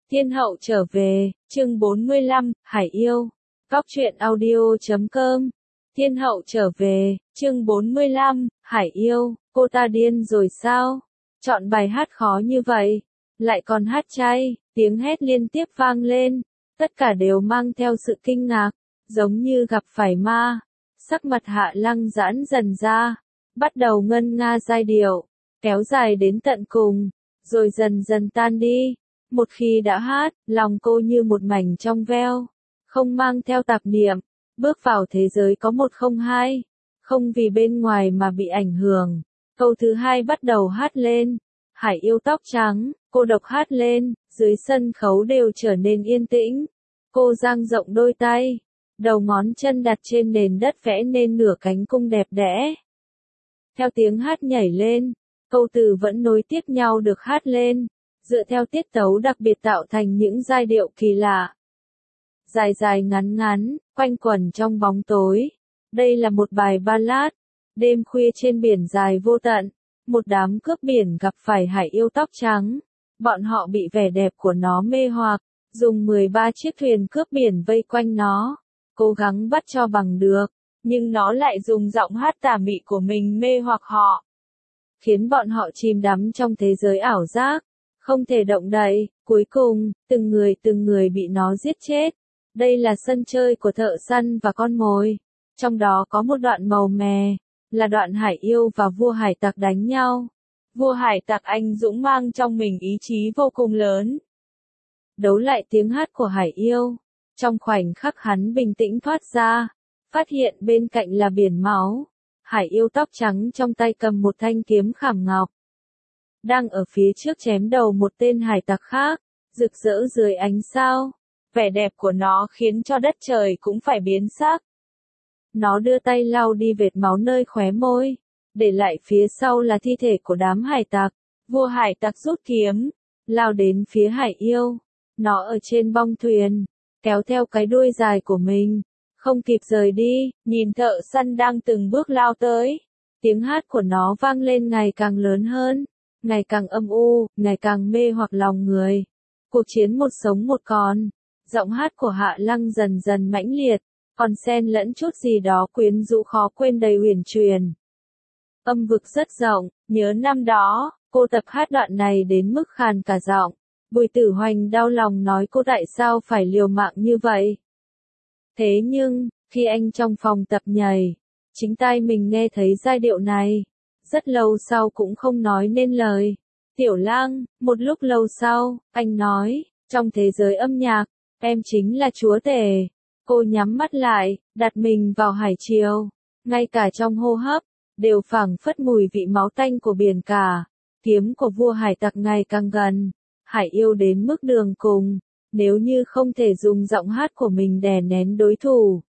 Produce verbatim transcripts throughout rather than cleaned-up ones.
Thiên hậu trở về, chương bốn mươi lăm, Hải yêu. Góc truyện audio chấm com. Thiên hậu trở về, chương bốn mươi lăm, Hải yêu, cô ta điên rồi sao? Chọn bài hát khó như vậy, lại còn hát chay, tiếng hét liên tiếp vang lên, tất cả đều mang theo sự kinh ngạc, giống như gặp phải ma. Sắc mặt Hạ Lăng giãn dần ra, bắt đầu ngân nga giai điệu, kéo dài đến tận cùng, rồi dần dần tan đi. Một khi đã hát, lòng cô như một mảnh trong veo, không mang theo tạp niệm, bước vào thế giới có một không hai, không vì bên ngoài mà bị ảnh hưởng. Câu thứ hai bắt đầu hát lên, Hải yêu tóc trắng, cô độc hát lên, dưới sân khấu đều trở nên yên tĩnh. Cô dang rộng đôi tay, đầu ngón chân đặt trên nền đất vẽ nên nửa cánh cung đẹp đẽ. Theo tiếng hát nhảy lên, câu từ vẫn nối tiếp nhau được hát lên, dựa theo tiết tấu đặc biệt tạo thành những giai điệu kỳ lạ. Dài dài ngắn ngắn, quanh quẩn trong bóng tối. Đây là một bài ballad. Đêm khuya trên biển dài vô tận, một đám cướp biển gặp phải hải yêu tóc trắng. Bọn họ bị vẻ đẹp của nó mê hoặc, dùng mười ba chiếc thuyền cướp biển vây quanh nó, cố gắng bắt cho bằng được, nhưng nó lại dùng giọng hát tà mị của mình mê hoặc họ, khiến bọn họ chìm đắm trong thế giới ảo giác, không thể động đậy. Cuối cùng, từng người từng người bị nó giết chết. Đây là sân chơi của thợ săn và con mồi. Trong đó có một đoạn màu mè, là đoạn hải yêu và vua hải tặc đánh nhau. Vua hải tặc anh dũng mang trong mình ý chí vô cùng lớn. Đấu lại tiếng hát của hải yêu. Trong khoảnh khắc hắn bình tĩnh thoát ra, phát hiện bên cạnh là biển máu. Hải yêu tóc trắng trong tay cầm một thanh kiếm khảm ngọc, đang ở phía trước chém đầu một tên hải tặc khác, rực rỡ dưới ánh sao. Vẻ đẹp của nó khiến cho đất trời cũng phải biến sắc. Nó đưa tay lau đi vệt máu nơi khóe môi, để lại phía sau là thi thể của đám hải tặc. Vua hải tặc rút kiếm, lao đến phía hải yêu. Nó ở trên bong thuyền, kéo theo cái đuôi dài của mình, không kịp rời đi, nhìn thợ săn đang từng bước lao tới. Tiếng hát của nó vang lên ngày càng lớn hơn, ngày càng âm u, ngày càng mê hoặc lòng người. Cuộc chiến một sống một còn. Giọng hát của Hạ Lăng dần dần mãnh liệt, còn xen lẫn chút gì đó quyến rũ khó quên đầy huyền truyền. Âm vực rất rộng, nhớ năm đó, cô tập hát đoạn này đến mức khàn cả giọng. Bùi Tử Hoành đau lòng nói cô tại sao phải liều mạng như vậy. Thế nhưng, khi anh trong phòng tập nhảy, chính tai mình nghe thấy giai điệu này, rất lâu sau cũng không nói nên lời. Tiểu Lang, một lúc lâu sau, anh nói, trong thế giới âm nhạc, em chính là chúa tể. Cô nhắm mắt lại, đặt mình vào hải triều. Ngay cả trong hô hấp, đều phảng phất mùi vị máu tanh của biển cả. Kiếm của vua hải tặc ngày càng gần. Hải yêu đến mức đường cùng. Nếu như không thể dùng giọng hát của mình đè nén đối thủ,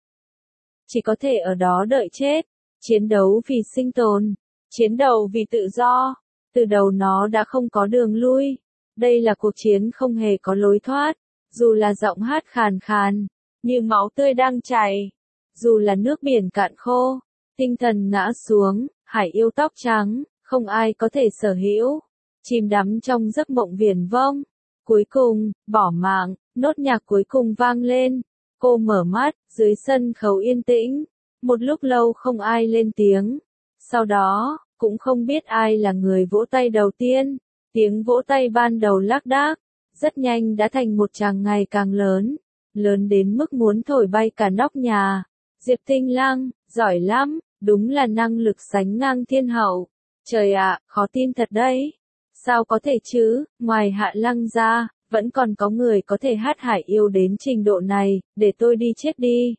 chỉ có thể ở đó đợi chết. Chiến đấu vì sinh tồn. Chiến đấu vì tự do. Từ đầu nó đã không có đường lui. Đây là cuộc chiến không hề có lối thoát. Dù là giọng hát khàn khàn, như máu tươi đang chảy, dù là nước biển cạn khô, tinh thần ngã xuống, hải yêu tóc trắng, không ai có thể sở hữu, chìm đắm trong giấc mộng viển vông. Cuối cùng, bỏ mạng, nốt nhạc cuối cùng vang lên, cô mở mắt, dưới sân khấu yên tĩnh, một lúc lâu không ai lên tiếng. Sau đó, cũng không biết ai là người vỗ tay đầu tiên, tiếng vỗ tay ban đầu lác đác, rất nhanh đã thành một tràng ngày càng lớn, lớn đến mức muốn thổi bay cả nóc nhà. Diệp Tinh Lang, giỏi lắm, đúng là năng lực sánh ngang thiên hậu. Trời ạ, khó tin thật đấy. Sao có thể chứ, ngoài Hạ Lăng ra, vẫn còn có người có thể hát hải yêu đến trình độ này, để tôi đi chết đi.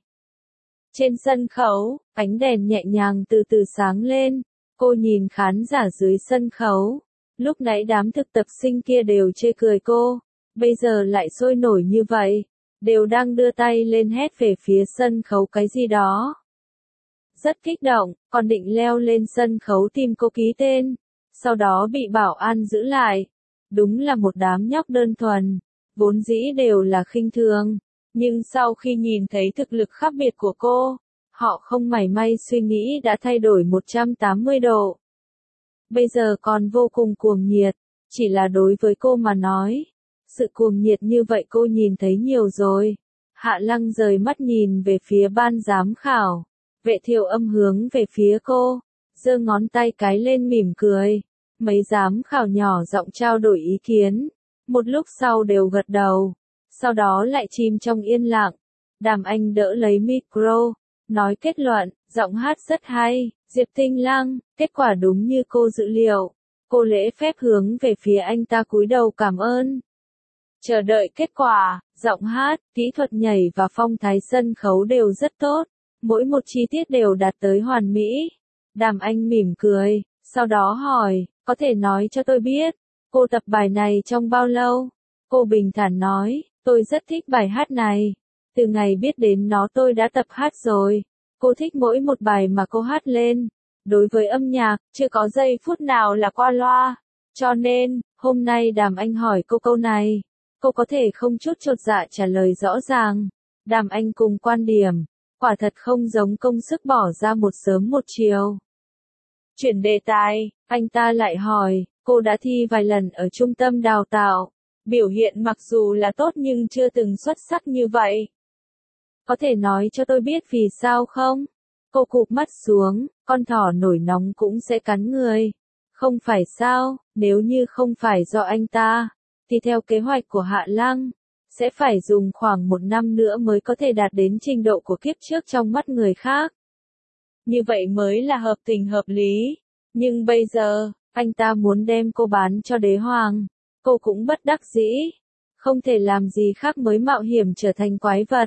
Trên sân khấu, ánh đèn nhẹ nhàng từ từ sáng lên, cô nhìn khán giả dưới sân khấu. Lúc nãy đám thực tập sinh kia đều chê cười cô, bây giờ lại sôi nổi như vậy, đều đang đưa tay lên hét về phía sân khấu cái gì đó. Rất kích động, còn định leo lên sân khấu tìm cô ký tên, sau đó bị bảo an giữ lại. Đúng là một đám nhóc đơn thuần, vốn dĩ đều là khinh thường, nhưng sau khi nhìn thấy thực lực khác biệt của cô, họ không mảy may suy nghĩ đã thay đổi một trăm tám mươi độ. Bây giờ còn vô cùng cuồng nhiệt, chỉ là đối với cô mà nói. Sự cuồng nhiệt như vậy cô nhìn thấy nhiều rồi. Hạ Lăng rời mắt nhìn về phía ban giám khảo. Vệ Thiệu Âm hướng về phía cô, giơ ngón tay cái lên mỉm cười. Mấy giám khảo nhỏ giọng trao đổi ý kiến. Một lúc sau đều gật đầu. Sau đó lại chìm trong yên lặng. Đàm Anh đỡ lấy micro, nói kết luận, giọng hát rất hay. Diệp Tinh Lăng, kết quả đúng như cô dự liệu. Cô lễ phép hướng về phía anh ta cúi đầu cảm ơn. Chờ đợi kết quả, giọng hát, kỹ thuật nhảy và phong thái sân khấu đều rất tốt. Mỗi một chi tiết đều đạt tới hoàn mỹ. Đàm Anh mỉm cười, sau đó hỏi, có thể nói cho tôi biết, cô tập bài này trong bao lâu? Cô bình thản nói, tôi rất thích bài hát này. Từ ngày biết đến nó tôi đã tập hát rồi. Cô thích mỗi một bài mà cô hát lên. Đối với âm nhạc, chưa có giây phút nào là qua loa. Cho nên, hôm nay Đàm Anh hỏi cô câu này. Cô có thể không chút chột dạ trả lời rõ ràng. Đàm Anh cùng quan điểm. Quả thật không giống công sức bỏ ra một sớm một chiều. Chuyển đề tài, anh ta lại hỏi, cô đã thi vài lần ở trung tâm đào tạo. Biểu hiện mặc dù là tốt nhưng chưa từng xuất sắc như vậy. Có thể nói cho tôi biết vì sao không? Cô cụp mắt xuống, con thỏ nổi nóng cũng sẽ cắn người. Không phải sao, nếu như không phải do anh ta, thì theo kế hoạch của Hạ Lăng, sẽ phải dùng khoảng một năm nữa mới có thể đạt đến trình độ của kiếp trước trong mắt người khác. Như vậy mới là hợp tình hợp lý. Nhưng bây giờ, anh ta muốn đem cô bán cho đế hoàng. Cô cũng bất đắc dĩ. Không thể làm gì khác mới mạo hiểm trở thành quái vật.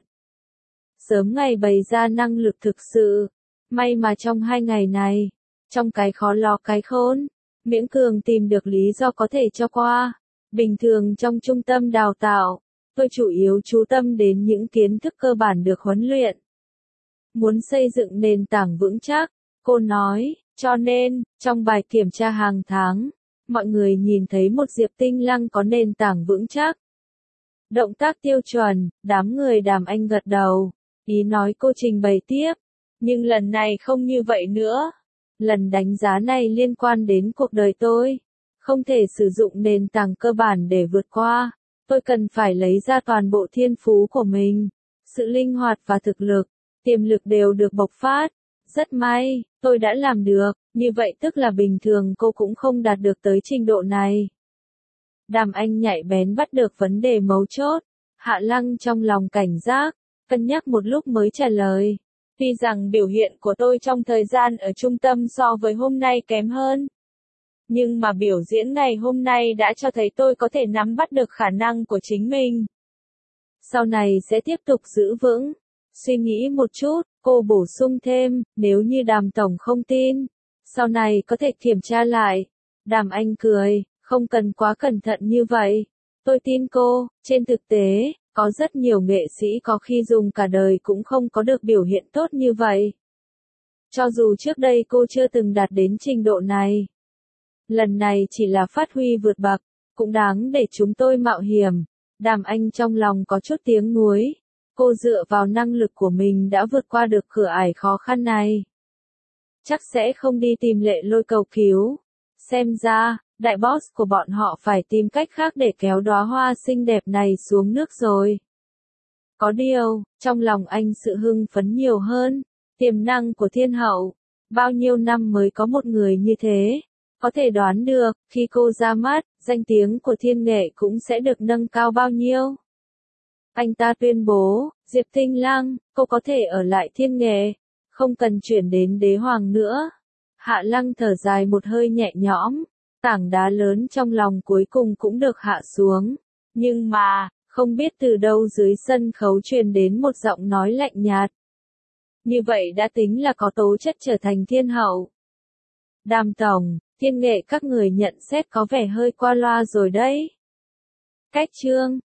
Sớm ngày bày ra năng lực thực sự. May mà trong hai ngày này, trong cái khó lo cái khốn, miễn cường tìm được lý do có thể cho qua. Bình thường trong trung tâm đào tạo, tôi chủ yếu chú tâm đến những kiến thức cơ bản được huấn luyện. Muốn xây dựng nền tảng vững chắc, cô nói, cho nên, trong bài kiểm tra hàng tháng, mọi người nhìn thấy một Diệp Tinh Lăng có nền tảng vững chắc. Động tác tiêu chuẩn, đám người Đàm Anh gật đầu, ý nói cô trình bày tiếp, nhưng lần này không như vậy nữa. Lần đánh giá này liên quan đến cuộc đời tôi, không thể sử dụng nền tảng cơ bản để vượt qua, tôi cần phải lấy ra toàn bộ thiên phú của mình, sự linh hoạt và thực lực, tiềm lực đều được bộc phát. Rất may, tôi đã làm được, như vậy tức là bình thường cô cũng không đạt được tới trình độ này. Đàm Anh nhạy bén bắt được vấn đề mấu chốt, Hạ Lăng trong lòng cảnh giác, cân nhắc một lúc mới trả lời. Tuy rằng biểu hiện của tôi trong thời gian ở trung tâm so với hôm nay kém hơn. Nhưng mà biểu diễn ngày hôm nay đã cho thấy tôi có thể nắm bắt được khả năng của chính mình. Sau này sẽ tiếp tục giữ vững. Suy nghĩ một chút, cô bổ sung thêm, nếu như Đàm Tổng không tin, sau này có thể kiểm tra lại. Đàm Anh cười, không cần quá cẩn thận như vậy. Tôi tin cô, trên thực tế, có rất nhiều nghệ sĩ có khi dùng cả đời cũng không có được biểu hiện tốt như vậy. Cho dù trước đây cô chưa từng đạt đến trình độ này. Lần này chỉ là phát huy vượt bậc, cũng đáng để chúng tôi mạo hiểm. Đàm Anh trong lòng có chút tiếng nuối. Cô dựa vào năng lực của mình đã vượt qua được cửa ải khó khăn này. Chắc sẽ không đi tìm Lệ Lôi cầu cứu. Xem ra, đại boss của bọn họ phải tìm cách khác để kéo đóa hoa xinh đẹp này xuống nước rồi. Có điều, trong lòng anh sự hưng phấn nhiều hơn. Tiềm năng của thiên hậu. Bao nhiêu năm mới có một người như thế. Có thể đoán được, khi cô ra mắt, danh tiếng của thiên nghệ cũng sẽ được nâng cao bao nhiêu. Anh ta tuyên bố, Diệp Tinh Lăng, cô có thể ở lại thiên nghệ, không cần chuyển đến đế hoàng nữa. Hạ Lăng thở dài một hơi nhẹ nhõm, tảng đá lớn trong lòng cuối cùng cũng được hạ xuống. Nhưng mà, không biết từ đâu dưới sân khấu truyền đến một giọng nói lạnh nhạt. Như vậy đã tính là có tố chất trở thành thiên hậu. Đàm Tổng, thiên nghệ các người nhận xét có vẻ hơi qua loa rồi đấy. Cách chương